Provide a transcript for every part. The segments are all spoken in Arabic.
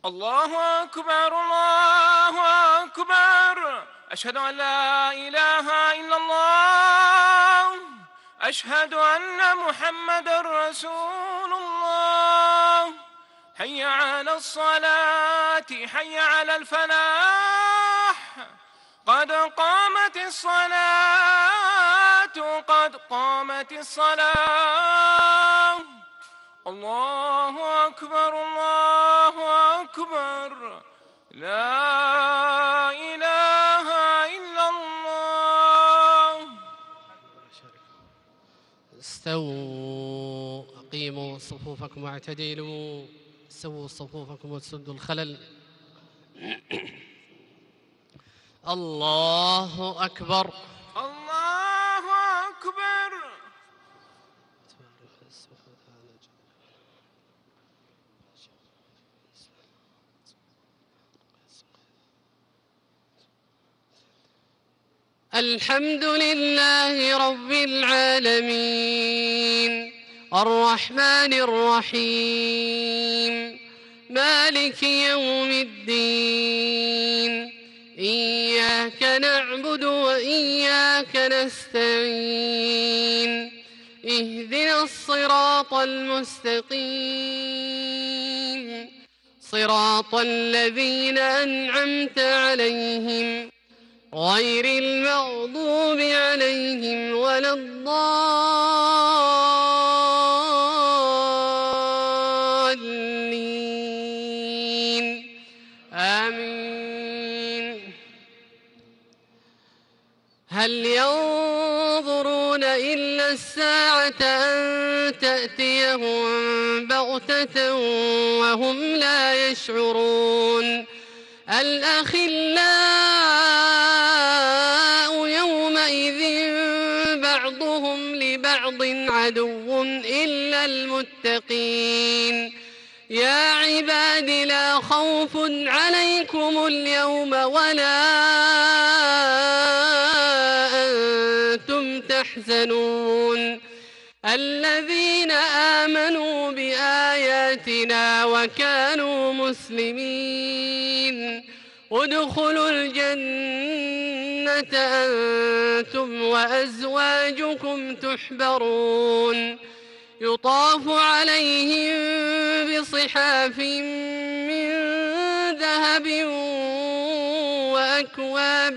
الله أكبر الله أكبر. أشهد أن لا إله إلا الله. أشهد أن محمدًا رسول الله. حي على الصلاة حي على الفلاح. قد قامت الصلاة قد قامت الصلاة. الله أكبر الله أكبر. لا إله إلا الله. استووا، أقيموا صفوفكم واعتدلوا، سووا صفوفكم وسدوا الخلل. الله أكبر الله أكبر. الحمد لله رب العالمين الرحمن الرحيم مالك يوم الدين. إياك نعبد وإياك نستعين. اهدنا الصراط المستقيم، صراط الذين أنعمت عليهم غير المغضوب عليهم ولا الضالين. آمين. هل ينظرون إلا الساعة أن تأتيهم بغتة وهم لا يشعرون. الأخلاء يومئذ بعضهم لبعض عدو إلا المتقين. يا عباد لا خوف عليكم اليوم ولا أنتم تحزنون. الذين آمنوا بآياتنا وكانوا مسلمين ادخلوا الجنة أنتم وأزواجكم تحبرون. يطاف عليهم بصحاف من ذهب وأكواب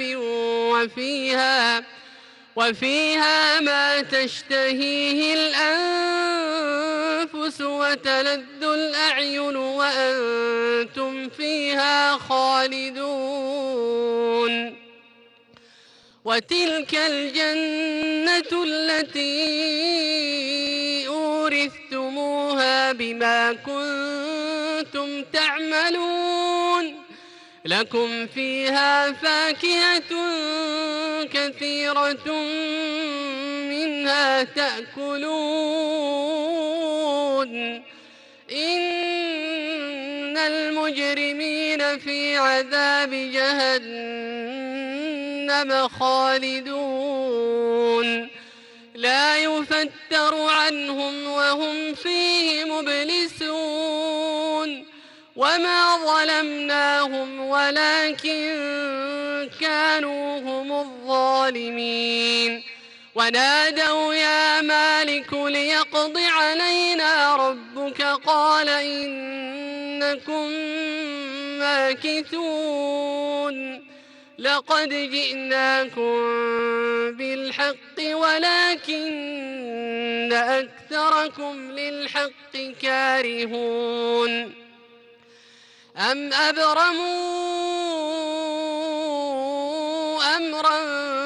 وفيها ما تشتهيه الأنفس وتلذ الأعين وأنتم فيها خالدون. وتلك الجنة التي أورثتموها بما كنتم تعملون. لكم فيها فاكهة كثيرة منها تأكلون. إن المجرمين في عذاب جهنم خالدون. لا يفتر عنهم وهم فيه مبلسون. وما ظلمناهم ولكن كانوا هم الظالمين. ونادوا يا مالك ليقض علينا ربك قال إنكم ماكثون. لقد جئناكم بالحق ولكن أكثركم للحق كارهون. أم أبرموا أمرا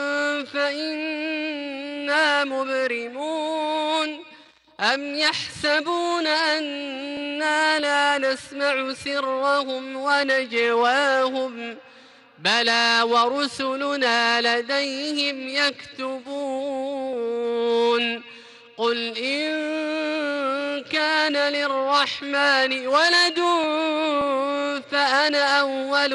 فإنا مبرمون. أم يحسبون أنا لا نسمع سرهم ونجواهم بلى ورسلنا لديهم يكتبون. قل إن كان للرحمن ولد فأنا أول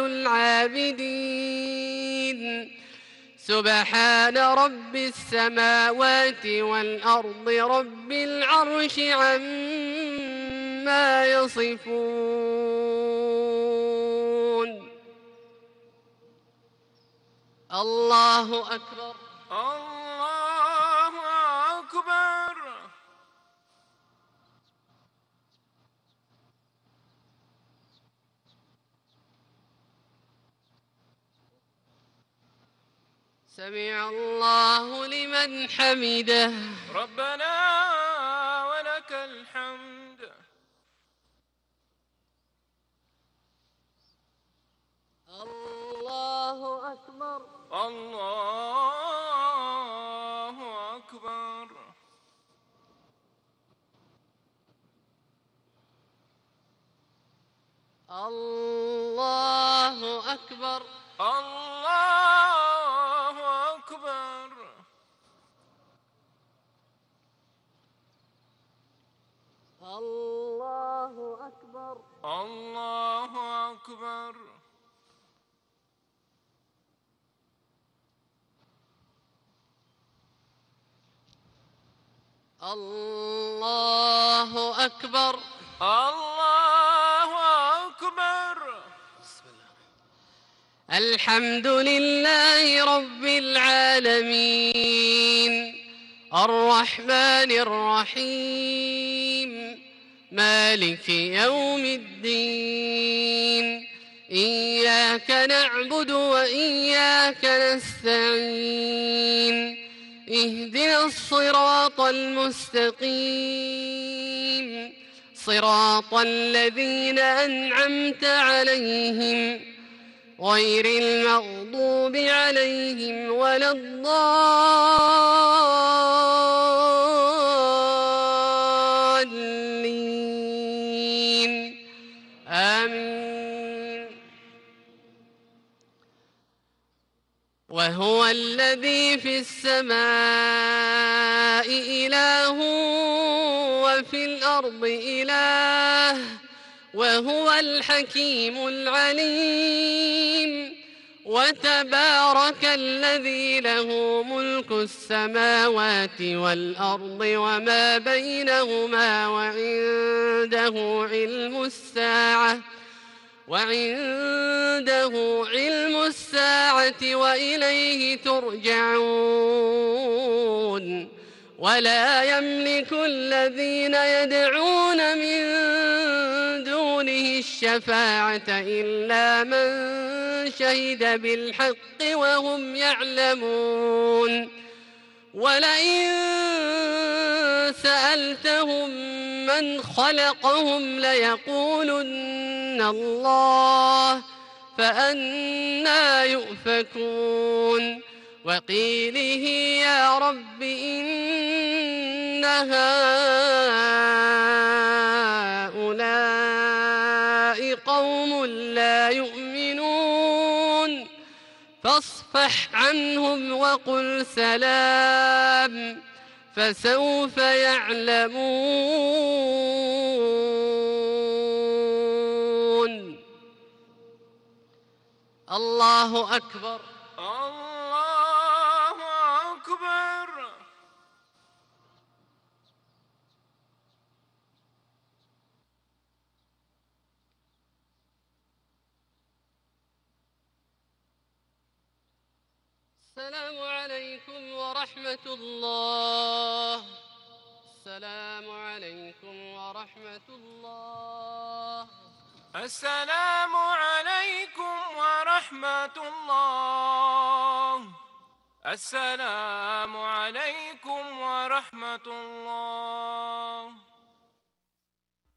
العابدين. سبحان رب السماوات والأرض رب العرش عما يصفون. الله أكبر. الله أكبر. سمع الله لمن حمده. ربنا ولك الحمد. الله أكبر. الله أكبر. الله أكبر. الله أكبر. الله أكبر. الله أكبر. الله أكبر. الله أكبر. بسم الله. الحمد لله رب العالمين الرحمن الرحيم مالك يوم الدين إياك نعبد وإياك نستعين اهدنا الصراط المستقيم صراط الذين أنعمت عليهم غير المغضوب عليهم ولا الضالين آمين. وهو الذي في السماء إله وفي الأرض إله وهو الحكيم العليم. وتبارك الذي له ملك السماوات والأرض وما بينهما وعنده علم الساعة وإليه ترجعون. ولا يملك الذين يدعون من دونه الشفاعة إلا من شهد بالحق وهم يعلمون. ولئن سألتهم من خلقهم ليقولن الله فأنى يؤفكون. وقيله يا رب إن هؤلاء قوم لا يؤمنون فاصفح عنهم وقل سلام فسوف يعلمون. الله أكبر. الله أكبر. السلام عليكم ورحمة الله. السلام عليكم ورحمة الله. السلام عليكم ورحمة الله. السلام عليكم ورحمة الله.